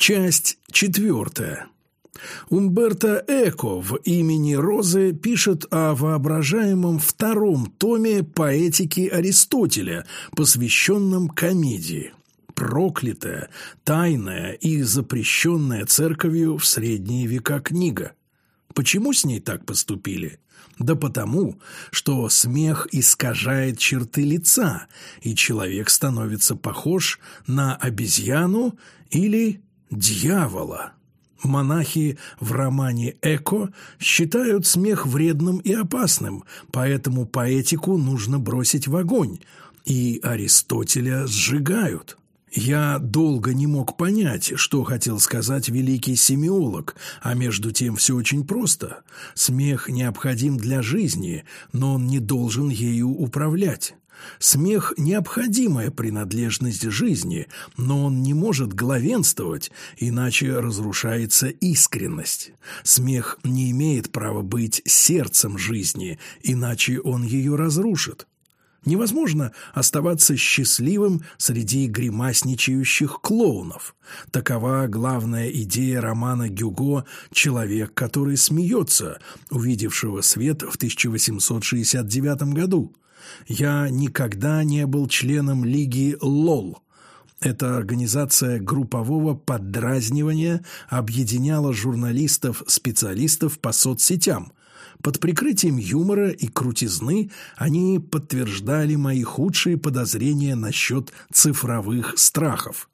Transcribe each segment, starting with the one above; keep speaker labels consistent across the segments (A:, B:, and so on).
A: Часть 4. Умберто Эко в «Имени Розы» пишет о воображаемом втором томе поэтики Аристотеля, посвященном комедии. Проклятая, тайная и запрещенная церковью в средние века книга. Почему с ней так поступили? Да потому, что смех искажает черты лица, и человек становится похож на обезьяну или дьявола. Монахи в романе «Эко» считают смех вредным и опасным, поэтому поэтику нужно бросить в огонь, и Аристотеля сжигают. Я долго не мог понять, что хотел сказать великий семиолог, а между тем все очень просто. Смех необходим для жизни, но он не должен ею управлять. Смех – необходимая принадлежность жизни, но он не может главенствовать, иначе разрушается искренность. Смех не имеет права быть сердцем жизни, иначе он ее разрушит. Невозможно оставаться счастливым среди гримасничающих клоунов. Такова главная идея романа Гюго «Человек, который смеется», увидевшего свет в 1869 году. Я никогда не был членом Лиги ЛОЛ. Эта организация группового поддразнивания объединяла журналистов-специалистов по соцсетям. Под прикрытием юмора и крутизны они подтверждали мои худшие подозрения насчет цифровых страхов.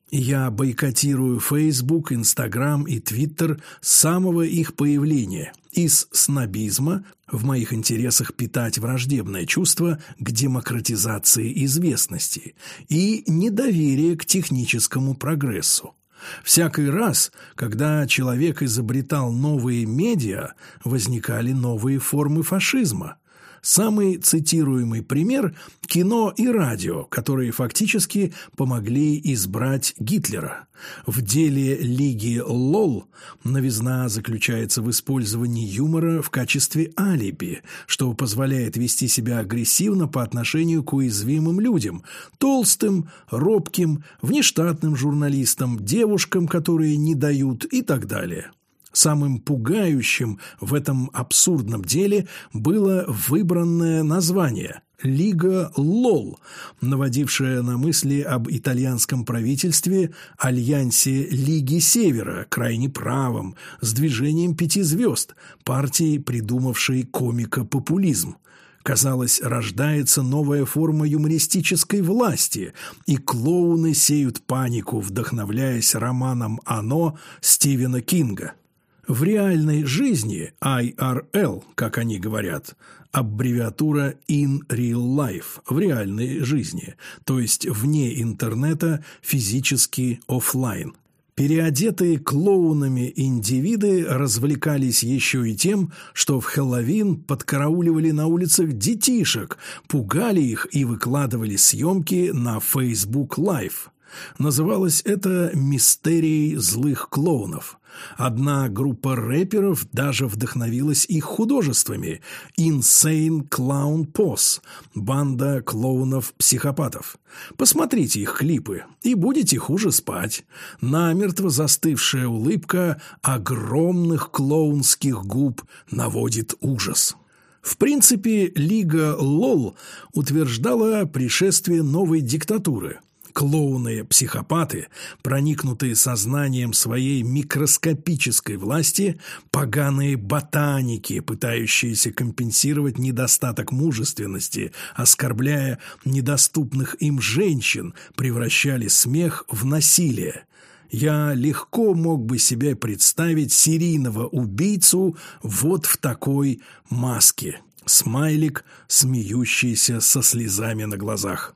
A: Я бойкотирую Facebook, Instagram и Twitter с самого их появления. Из снобизма в моих интересах питать враждебное чувство к демократизации известности и недоверие к техническому прогрессу. Всякий раз, когда человек изобретал новые медиа, возникали новые формы фашизма. Самый цитируемый пример – кино и радио, которые фактически помогли избрать Гитлера. В деле Лиги ЛОЛ новизна заключается в использовании юмора в качестве алиби, что позволяет вести себя агрессивно по отношению к уязвимым людям – толстым, робким, внештатным журналистам, девушкам, которые не дают и так далее. Самым пугающим в этом абсурдном деле было выбранное название – «Лига ЛОЛ», наводившее на мысли об итальянском правительстве, альянсе Лиги Севера, крайне правом, с движением 5 звезд, партией, придумавшей комико-популизм. Казалось, рождается новая форма юмористической власти, и клоуны сеют панику, вдохновляясь романом «Оно» Стивена Кинга. В реальной жизни IRL, как они говорят, аббревиатура in real life, в реальной жизни, то есть вне интернета, физически офлайн. Переодетые клоунами индивиды развлекались еще и тем, что в Хэллоуин подкарауливали на улицах детишек, пугали их и выкладывали съемки на Facebook Live. Называлось это «Мистерией злых клоунов». Одна группа рэперов даже вдохновилась их художествами – Insane Clown Posse – банда клоунов-психопатов. Посмотрите их клипы, и будете хуже спать. Намертво застывшая улыбка огромных клоунских губ наводит ужас. В принципе, Лига ЛОЛ утверждала пришествие новой диктатуры. Клоуны-психопаты, проникнутые сознанием своей микроскопической власти, поганые ботаники, пытающиеся компенсировать недостаток мужественности, оскорбляя недоступных им женщин, превращали смех в насилие. Я легко мог бы себе представить серийного убийцу вот в такой маске. Смайлик, смеющийся со слезами на глазах.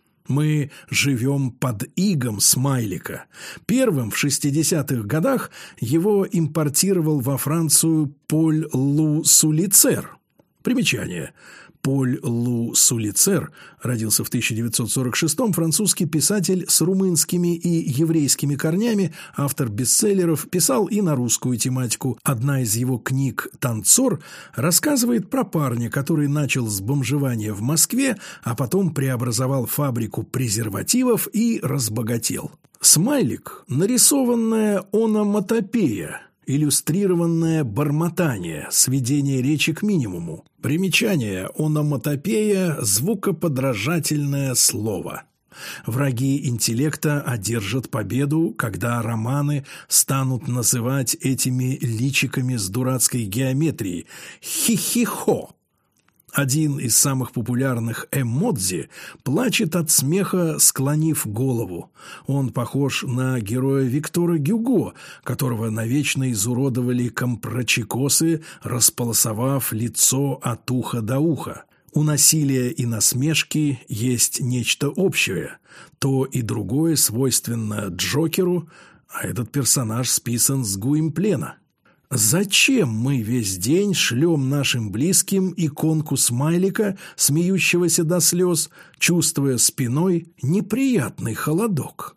A: Мы живем под игом Смайлика. Первым в 60-х годах его импортировал во Францию Поль Лу Сулицер. Примечание. Поль Лу Сулицер родился в 1946-м, французский писатель с румынскими и еврейскими корнями, автор бестселлеров, писал и на русскую тематику. Одна из его книг «Танцор» рассказывает про парня, который начал с бомжевания в Москве, а потом преобразовал фабрику презервативов и разбогател. Смайлик – нарисованная ономатопея, иллюстрированное бормотание, сведение речи к минимуму. Примечание: ономатопея – звукоподражательное слово. Враги интеллекта одержат победу, когда романы станут называть этими личиками с дурацкой геометрией «хи-хи-хо». Один из самых популярных эмодзи плачет от смеха, склонив голову. Он похож на героя Виктора Гюго, которого навечно изуродовали компрочекосы, располосовав лицо от уха до уха. У насилия и насмешки есть нечто общее. То и другое свойственно Джокеру, а этот персонаж списан с Гуимплена. Зачем мы весь день шлем нашим близким иконку смайлика, смеющегося до слез, чувствуя спиной неприятный холодок?